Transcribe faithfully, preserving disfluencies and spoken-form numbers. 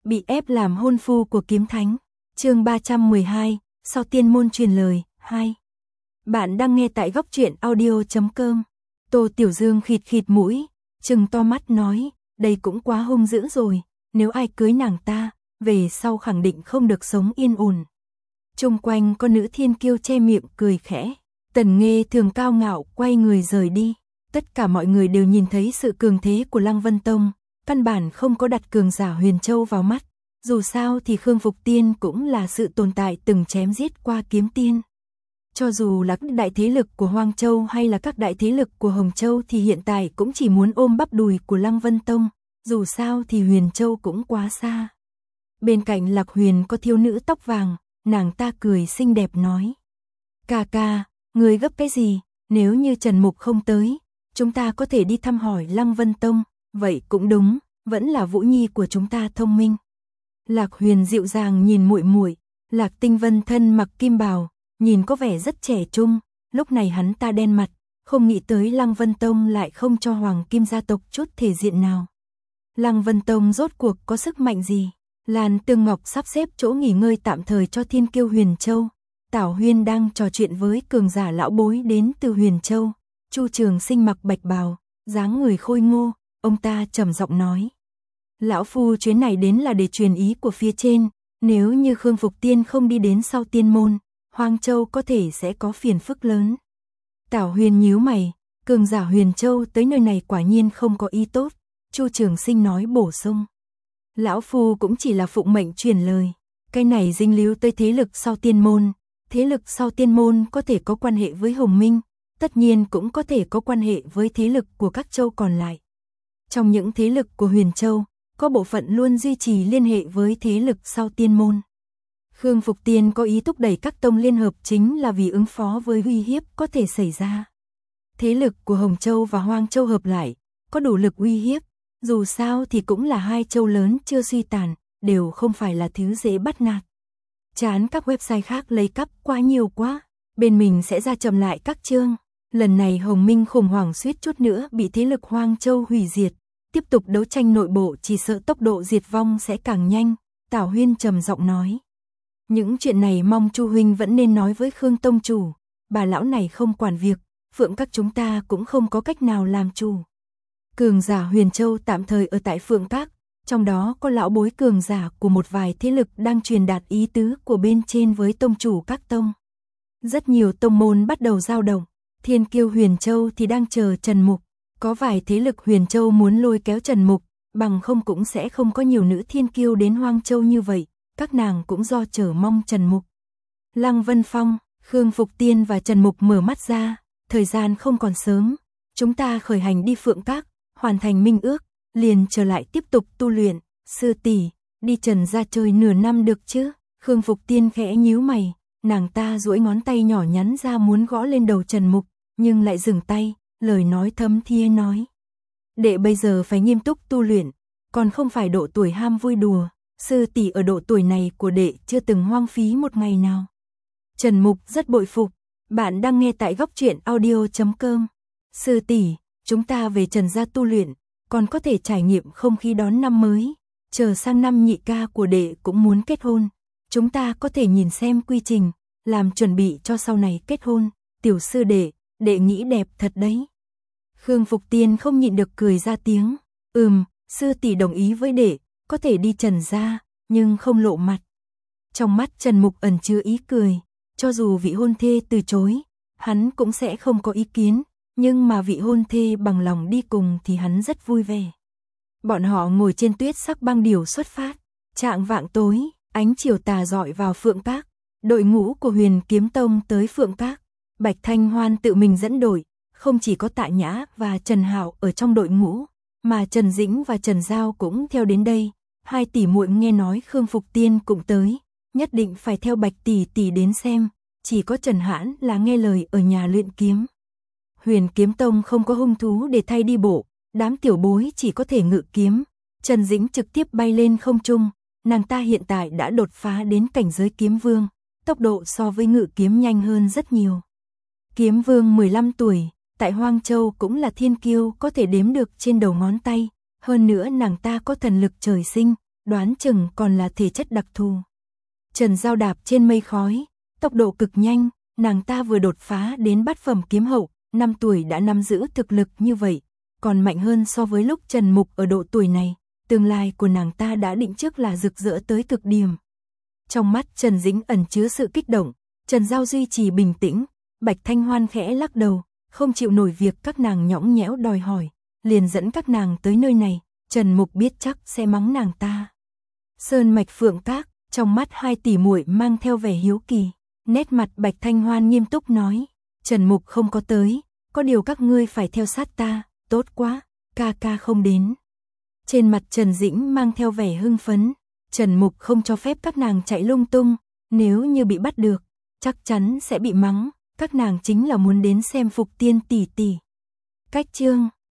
bị ép làm hôn phu của kiếm thánh. Chương ba trăm mười hai, sau tiên môn truyền lời, hai. Bạn đang nghe tại góc truyện audio chấm com. Tô Tiểu Dương khịt khịt mũi, trừng to mắt nói, đây cũng quá hung dữ rồi, nếu ai cưới nàng ta, về sau khẳng định không được sống yên ổn. Chung quanh có nữ thiên kiêu che miệng cười khẽ, Tần Nghê thường cao ngạo quay người rời đi. Tất cả mọi người đều nhìn thấy sự cường thế của Lăng Vân Tông, căn bản không có đặt cường giả Huyền Châu vào mắt. Dù sao thì Khương Phục Tiên cũng là sự tồn tại từng chém giết qua kiếm tiên. Cho dù là các đại thế lực của Hoang Châu hay là các đại thế lực của Hồng Châu thì hiện tại cũng chỉ muốn ôm bắp đùi của Lăng Vân Tông, dù sao thì Huyền Châu cũng quá xa. Bên cạnh Lạc Huyền có thiếu nữ tóc vàng, nàng ta cười xinh đẹp nói. Ca ca, người gấp cái gì, nếu như Trần Mục không tới, chúng ta có thể đi thăm hỏi Lăng Vân Tông, vậy cũng đúng, vẫn là Vũ Nhi của chúng ta thông minh. Lạc Huyền dịu dàng nhìn muội muội, Lạc Tinh Vân thân mặc kim bào, nhìn có vẻ rất trẻ trung, lúc này hắn ta đen mặt, không nghĩ tới Lăng Vân Tông lại không cho Hoàng Kim gia tộc chút thể diện nào. Lăng Vân Tông rốt cuộc có sức mạnh gì? Lan Tương Ngọc sắp xếp chỗ nghỉ ngơi tạm thời cho thiên kiêu Huyền Châu. Tảo Huyên đang trò chuyện với cường giả lão bối đến từ Huyền Châu. Chu Trường Sinh mặc bạch bào, dáng người khôi ngô, ông ta trầm giọng nói. Lão phu chuyến này đến là để truyền ý của phía trên, nếu như Khương Phục Tiên không đi đến sau tiên môn, Hoang Châu có thể sẽ có phiền phức lớn. Tảo Huyên nhíu mày, cường giả Huyền Châu tới nơi này quả nhiên không có ý tốt. Chu Trường Sinh nói bổ sung. Lão phu cũng chỉ là phụng mệnh truyền lời, cái này dính líu tới thế lực sau tiên môn, thế lực sau tiên môn có thể có quan hệ với Hồng Minh, tất nhiên cũng có thể có quan hệ với thế lực của các châu còn lại. Trong những thế lực của Huyền Châu, có bộ phận luôn duy trì liên hệ với thế lực sau tiên môn. Khương Phục Tiên có ý thúc đẩy các tông liên hợp chính là vì ứng phó với uy hiếp có thể xảy ra. Thế lực của Hồng Châu và Hoang Châu hợp lại, có đủ lực uy hiếp, dù sao thì cũng là hai châu lớn chưa suy tàn, đều không phải là thứ dễ bắt nạt. Chán các website khác lấy cắp quá nhiều quá, bên mình sẽ ra chậm lại các chương. Lần này Hồng Minh khủng hoảng suýt chút nữa bị thế lực Hoang Châu hủy diệt, tiếp tục đấu tranh nội bộ chỉ sợ tốc độ diệt vong sẽ càng nhanh, Tảo Huyên trầm giọng nói. Những chuyện này mong Chu huynh vẫn nên nói với Khương tông chủ, bà lão này không quản việc, Phượng các chúng ta cũng không có cách nào làm chủ. Cường giả Huyền Châu tạm thời ở tại Phượng Các, trong đó có lão bối cường giả của một vài thế lực đang truyền đạt ý tứ của bên trên với tông chủ các tông. Rất nhiều tông môn bắt đầu dao động, thiên kiêu Huyền Châu thì đang chờ Trần Mục, có vài thế lực Huyền Châu muốn lôi kéo Trần Mục, bằng không cũng sẽ không có nhiều nữ thiên kiêu đến Hoang Châu như vậy, các nàng cũng do chờ mong Trần Mục. Lăng Vân Phong, Khương Phục Tiên và Trần Mục mở mắt ra, thời gian không còn sớm, chúng ta khởi hành đi Phượng Các, hoàn thành minh ước, liền trở lại tiếp tục tu luyện. Sư tỷ, đi Trần gia chơi nửa năm được chứ? Khương Phục Tiên khẽ nhíu mày, nàng ta duỗi ngón tay nhỏ nhắn ra muốn gõ lên đầu Trần Mục, nhưng lại dừng tay, lời nói thấm thía nói. Đệ bây giờ phải nghiêm túc tu luyện, còn không phải độ tuổi ham vui đùa, sư tỷ ở độ tuổi này của đệ chưa từng hoang phí một ngày nào. Trần Mục rất bội phục, bạn đang nghe tại góc truyện audio chấm com. Sư tỷ, chúng ta về Trần gia tu luyện, còn có thể trải nghiệm không khí đón năm mới, chờ sang năm nhị ca của đệ cũng muốn kết hôn, chúng ta có thể nhìn xem quy trình, làm chuẩn bị cho sau này kết hôn. Tiểu sư đệ, đệ nghĩ đẹp thật đấy. Khương Phục Tiên không nhịn được cười ra tiếng, ừm, sư tỷ đồng ý với đệ, có thể đi Trần gia, nhưng không lộ mặt. Trong mắt Trần Mục ẩn chứa ý cười, cho dù vị hôn thê từ chối, hắn cũng sẽ không có ý kiến. Nhưng mà vị hôn thê bằng lòng đi cùng thì hắn rất vui vẻ. Bọn họ ngồi trên tuyết sắc băng điểu xuất phát. Trạng vạng tối, ánh chiều tà rọi vào Phượng Các. Đội ngũ của Huyền Kiếm Tông tới Phượng Các. Bạch Thanh Hoan tự mình dẫn đội, không chỉ có Tạ Nhã và Trần Hạo ở trong đội ngũ, mà Trần Dĩnh và Trần Giao cũng theo đến đây. Hai tỷ muội nghe nói Khương Phục Tiên cũng tới, nhất định phải theo Bạch tỷ tỷ đến xem. Chỉ có Trần Hãn là nghe lời ở nhà luyện kiếm. Huyền Kiếm Tông không có hung thú để thay đi bộ, đám tiểu bối chỉ có thể ngự kiếm. Trần Dĩnh trực tiếp bay lên không trung, nàng ta hiện tại đã đột phá đến cảnh giới kiếm vương, tốc độ so với ngự kiếm nhanh hơn rất nhiều. Kiếm vương mười lăm tuổi, tại Hoang Châu cũng là thiên kiêu có thể đếm được trên đầu ngón tay, hơn nữa nàng ta có thần lực trời sinh, đoán chừng còn là thể chất đặc thù. Trần Giao đạp trên mây khói, tốc độ cực nhanh, nàng ta vừa đột phá đến bát phẩm kiếm hậu, năm tuổi đã nắm giữ thực lực như vậy, còn mạnh hơn so với lúc Trần Mục ở độ tuổi này, tương lai của nàng ta đã định trước là rực rỡ tới cực điểm. Trong mắt Trần Dĩnh ẩn chứa sự kích động, Trần Giao duy trì bình tĩnh, Bạch Thanh Hoan khẽ lắc đầu, không chịu nổi việc các nàng nhõng nhẽo đòi hỏi, liền dẫn các nàng tới nơi này, Trần Mục biết chắc sẽ mắng nàng ta. Sơn Mạch Phượng Các, trong mắt hai tỷ muội mang theo vẻ hiếu kỳ, nét mặt Bạch Thanh Hoan nghiêm túc nói, Trần Mục không có tới, có điều các ngươi phải theo sát ta, tốt quá, ca ca không đến. Trên mặt Trần Dĩnh mang theo vẻ hưng phấn, Trần Mục không cho phép các nàng chạy lung tung, nếu như bị bắt được, chắc chắn sẽ bị mắng, các nàng chính là muốn đến xem Phục Tiên tỷ tỷ. Cách chương